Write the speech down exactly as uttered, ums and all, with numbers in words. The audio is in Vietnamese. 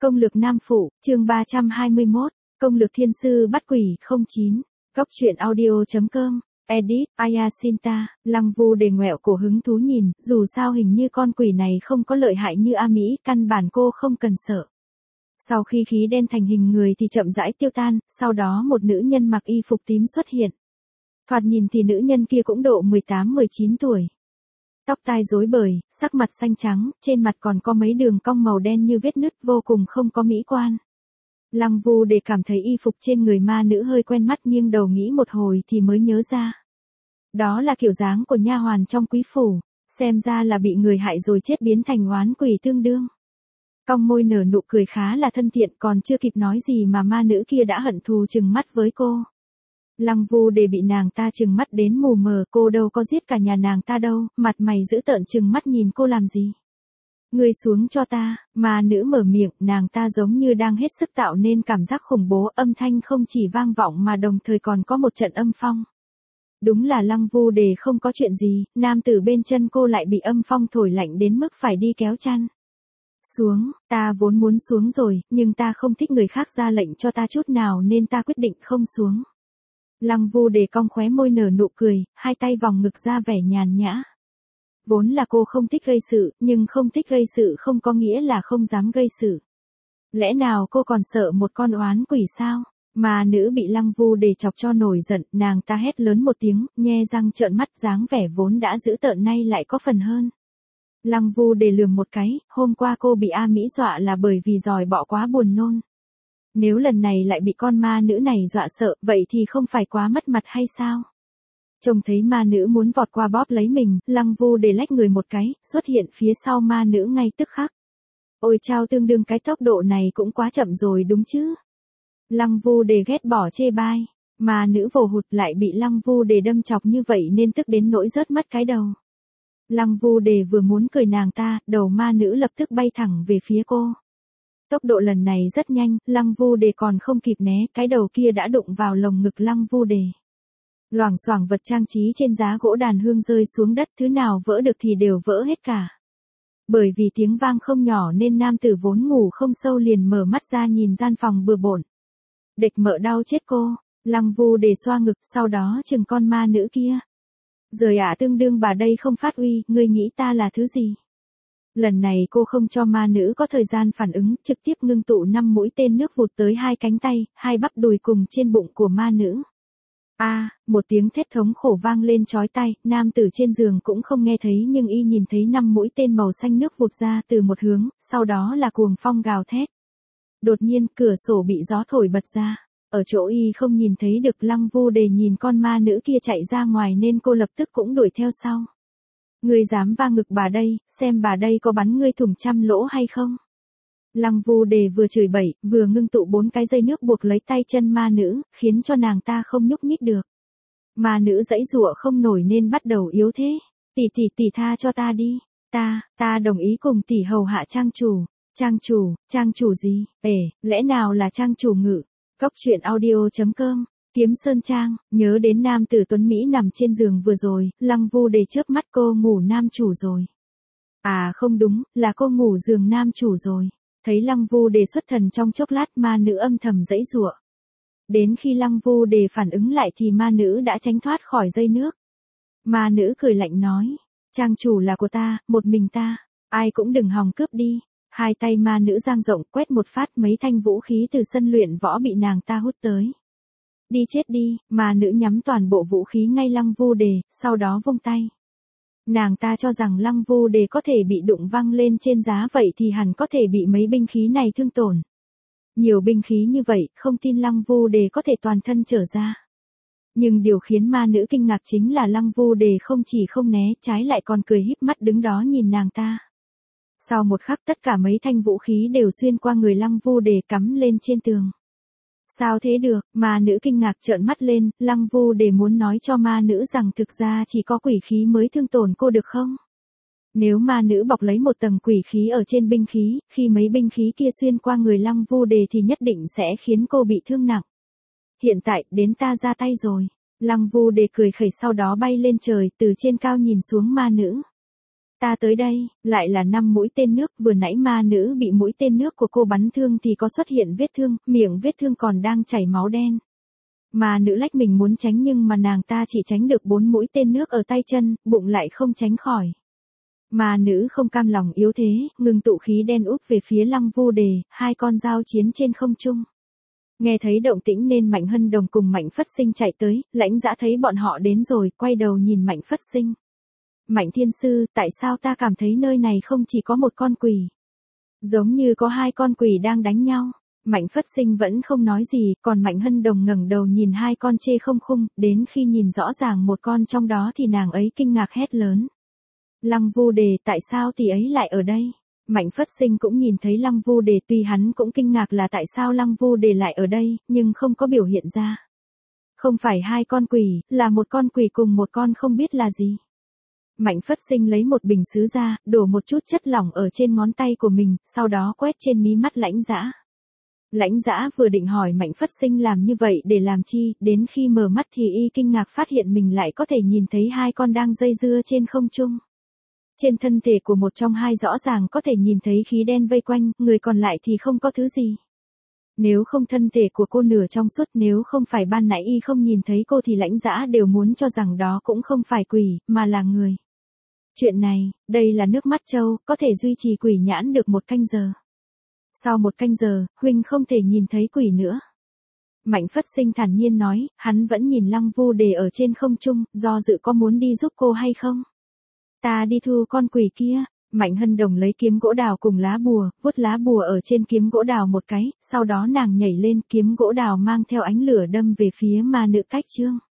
Công lược nam phụ, chương ba trăm hai mươi mốt, công lược thiên sư bắt quỷ không chín, góc truyện audio chấm com, edit, Ayasinta, Lăng Vu Đề ngoẹo cổ hứng thú nhìn, dù sao hình như con quỷ này không có lợi hại như A Mỹ, căn bản cô không cần sợ. Sau khi khí đen thành hình người thì chậm rãi tiêu tan, sau đó một nữ nhân mặc y phục tím xuất hiện. Thoạt nhìn thì nữ nhân kia cũng độ mười tám mười chín tuổi. Tóc tai rối bời, sắc mặt xanh trắng, trên mặt còn có mấy đường cong màu đen như vết nứt, vô cùng không có mỹ quan. Lăng Vu Đề cảm thấy y phục trên người ma nữ hơi quen mắt, nghiêng đầu nghĩ một hồi thì mới nhớ ra. Đó là kiểu dáng của nha hoàn trong quý phủ, xem ra là bị người hại rồi chết biến thành oán quỷ tương đương. Cong môi nở nụ cười khá là thân thiện, còn chưa kịp nói gì mà ma nữ kia đã hận thù trừng mắt với cô. Lăng Vu Đề bị nàng ta trừng mắt đến mù mờ, cô đâu có giết cả nhà nàng ta đâu, mặt mày dữ tợn trừng mắt nhìn cô làm gì. Ngươi xuống cho ta, ma nữ mở miệng, nàng ta giống như đang hết sức tạo nên cảm giác khủng bố, âm thanh không chỉ vang vọng mà đồng thời còn có một trận âm phong. Đúng là Lăng Vu Đề không có chuyện gì, nam tử bên chân cô lại bị âm phong thổi lạnh đến mức phải đi kéo chăn. Xuống, ta vốn muốn xuống rồi, nhưng ta không thích người khác ra lệnh cho ta chút nào nên ta quyết định không xuống. Lăng Vu Đề cong khóe môi nở nụ cười, hai tay vòng ngực ra vẻ nhàn nhã. Vốn là cô không thích gây sự, nhưng không thích gây sự không có nghĩa là không dám gây sự. Lẽ nào cô còn sợ một con oán quỷ sao? Mà nữ bị Lăng Vu Đề chọc cho nổi giận, nàng ta hét lớn một tiếng, nhe răng trợn mắt, dáng vẻ vốn đã dữ tợn nay lại có phần hơn. Lăng Vu Đề lườm một cái, hôm qua cô bị A Mỹ dọa là bởi vì giòi bọ quá buồn nôn. Nếu lần này lại bị con ma nữ này dọa sợ, vậy thì không phải quá mất mặt hay sao? Trông thấy ma nữ muốn vọt qua bóp lấy mình, Lăng Vu Đề lách người một cái, xuất hiện phía sau ma nữ ngay tức khắc. Ôi chao, tương đương cái tốc độ này cũng quá chậm rồi đúng chứ? Lăng Vu Đề ghét bỏ chê bai, ma nữ vồ hụt lại bị Lăng Vu Đề đâm chọc như vậy nên tức đến nỗi rớt mất cái đầu. Lăng Vu Đề vừa muốn cười nàng ta, đầu ma nữ lập tức bay thẳng về phía cô. Tốc độ lần này rất nhanh, Lăng Vu Đề còn không kịp né, cái đầu kia đã đụng vào lồng ngực Lăng Vu Đề. Loảng xoảng vật trang trí trên giá gỗ đàn hương rơi xuống đất, thứ nào vỡ được thì đều vỡ hết cả. Bởi vì tiếng vang không nhỏ nên nam tử vốn ngủ không sâu liền mở mắt ra nhìn gian phòng bừa bộn. Địch mợ đau chết cô, Lăng Vu Đề xoa ngực, sau đó chừng con ma nữ kia. Rời ạ, tương đương bà đây không phát uy, ngươi nghĩ ta là thứ gì? Lần này cô không cho ma nữ có thời gian phản ứng, trực tiếp ngưng tụ năm mũi tên nước vụt tới hai cánh tay, hai bắp đùi cùng trên bụng của ma nữ. A, à, một tiếng thét thống khổ vang lên chói tai, nam tử trên giường cũng không nghe thấy nhưng y nhìn thấy năm mũi tên màu xanh nước vụt ra từ một hướng, sau đó là cuồng phong gào thét. Đột nhiên, cửa sổ bị gió thổi bật ra. Ở chỗ y không nhìn thấy được, Lăng Vu Đề nhìn con ma nữ kia chạy ra ngoài nên cô lập tức cũng đuổi theo sau. Ngươi dám va ngực bà đây, xem bà đây có bắn ngươi thủng trăm lỗ hay không? Lăng Vu Đề vừa chửi bậy, vừa ngưng tụ bốn cái dây nước buộc lấy tay chân ma nữ, khiến cho nàng ta không nhúc nhích được. Ma nữ giãy giụa không nổi nên bắt đầu yếu thế. Tỷ tỷ tỷ tha cho ta đi, ta, ta đồng ý cùng tỷ hầu hạ trang chủ. Trang chủ, trang chủ gì? Ể, lẽ nào là trang chủ Ngự? Góc truyện audio chấm com, Kiếm Sơn Trang, nhớ đến nam tử tuấn Mỹ nằm trên giường vừa rồi, Lăng Vu Đề chớp mắt, cô ngủ nam chủ rồi. À không đúng, là cô ngủ giường nam chủ rồi. Thấy Lăng Vu Đề xuất thần trong chốc lát, ma nữ âm thầm giãy giụa. Đến khi Lăng Vu Đề phản ứng lại thì ma nữ đã tránh thoát khỏi dây nước. Ma nữ cười lạnh nói, trang chủ là của ta, một mình ta, ai cũng đừng hòng cướp đi. Hai tay ma nữ dang rộng quét một phát, mấy thanh vũ khí từ sân luyện võ bị nàng ta hút tới. Đi chết đi, ma nữ nhắm toàn bộ vũ khí ngay Lăng Vu Đề, sau đó vung tay. Nàng ta cho rằng Lăng Vu Đề có thể bị đụng văng lên trên giá, vậy thì hẳn có thể bị mấy binh khí này thương tổn. Nhiều binh khí như vậy, không tin Lăng Vu Đề có thể toàn thân trở ra. Nhưng điều khiến ma nữ kinh ngạc chính là Lăng Vu Đề không chỉ không né, trái lại còn cười híp mắt đứng đó nhìn nàng ta. Sau một khắc tất cả mấy thanh vũ khí đều xuyên qua người Lăng Vu Đề cắm lên trên tường. Sao thế được, ma nữ kinh ngạc trợn mắt lên, Lăng Vu Đề muốn nói cho ma nữ rằng thực ra chỉ có quỷ khí mới thương tổn cô được không? Nếu ma nữ bọc lấy một tầng quỷ khí ở trên binh khí, khi mấy binh khí kia xuyên qua người Lăng Vu Đề thì nhất định sẽ khiến cô bị thương nặng. Hiện tại, đến ta ra tay rồi. Lăng Vu Đề cười khẩy, sau đó bay lên trời, từ trên cao nhìn xuống ma nữ. Ta tới đây, lại là năm mũi tên nước, vừa nãy ma nữ bị mũi tên nước của cô bắn thương thì có xuất hiện vết thương, miệng vết thương còn đang chảy máu đen. Ma nữ lách mình muốn tránh nhưng mà nàng ta chỉ tránh được bốn mũi tên nước ở tay chân, bụng lại không tránh khỏi. Ma nữ không cam lòng yếu thế, ngừng tụ khí đen úp về phía Lăng Vu Đề, hai con dao chiến trên không trung. Nghe thấy động tĩnh nên Mạnh Hân Đồng cùng Mạnh Phất Sinh chạy tới, Lãnh Dã thấy bọn họ đến rồi, quay đầu nhìn Mạnh Phất Sinh. Mạnh thiên sư, tại sao ta cảm thấy nơi này không chỉ có một con quỷ? Giống như có hai con quỷ đang đánh nhau. Mạnh Phất Sinh vẫn không nói gì, còn Mạnh Hân Đồng ngẩng đầu nhìn hai con chê không khung, đến khi nhìn rõ ràng một con trong đó thì nàng ấy kinh ngạc hét lớn. Lăng Vu Đề, tại sao tỷ ấy lại ở đây? Mạnh Phất Sinh cũng nhìn thấy Lăng Vu Đề, tuy hắn cũng kinh ngạc là tại sao Lăng Vu Đề lại ở đây, nhưng không có biểu hiện ra. Không phải hai con quỷ, là một con quỷ cùng một con không biết là gì. Mạnh Phất Sinh lấy một bình sứ ra, đổ một chút chất lỏng ở trên ngón tay của mình, sau đó quét trên mí mắt Lãnh Dã. Lãnh Dã vừa định hỏi Mạnh Phất Sinh làm như vậy để làm chi, đến khi mở mắt thì y kinh ngạc phát hiện mình lại có thể nhìn thấy hai con đang dây dưa trên không trung. Trên thân thể của một trong hai rõ ràng có thể nhìn thấy khí đen vây quanh, người còn lại thì không có thứ gì. Nếu không thân thể của cô nửa trong suốt, nếu không phải ban nãy y không nhìn thấy cô thì Lãnh Dã đều muốn cho rằng đó cũng không phải quỷ, mà là người. Chuyện này, đây là nước mắt trâu, có thể duy trì quỷ nhãn được một canh giờ. Sau một canh giờ, huynh không thể nhìn thấy quỷ nữa. Mạnh Phất Sinh thản nhiên nói, hắn vẫn nhìn Lăng Vu Đề ở trên không trung, do dự có muốn đi giúp cô hay không. Ta đi thu con quỷ kia. Mạnh Hân Đồng lấy kiếm gỗ đào cùng lá bùa, vuốt lá bùa ở trên kiếm gỗ đào một cái, sau đó nàng nhảy lên, kiếm gỗ đào mang theo ánh lửa đâm về phía ma nữ Cách Trương.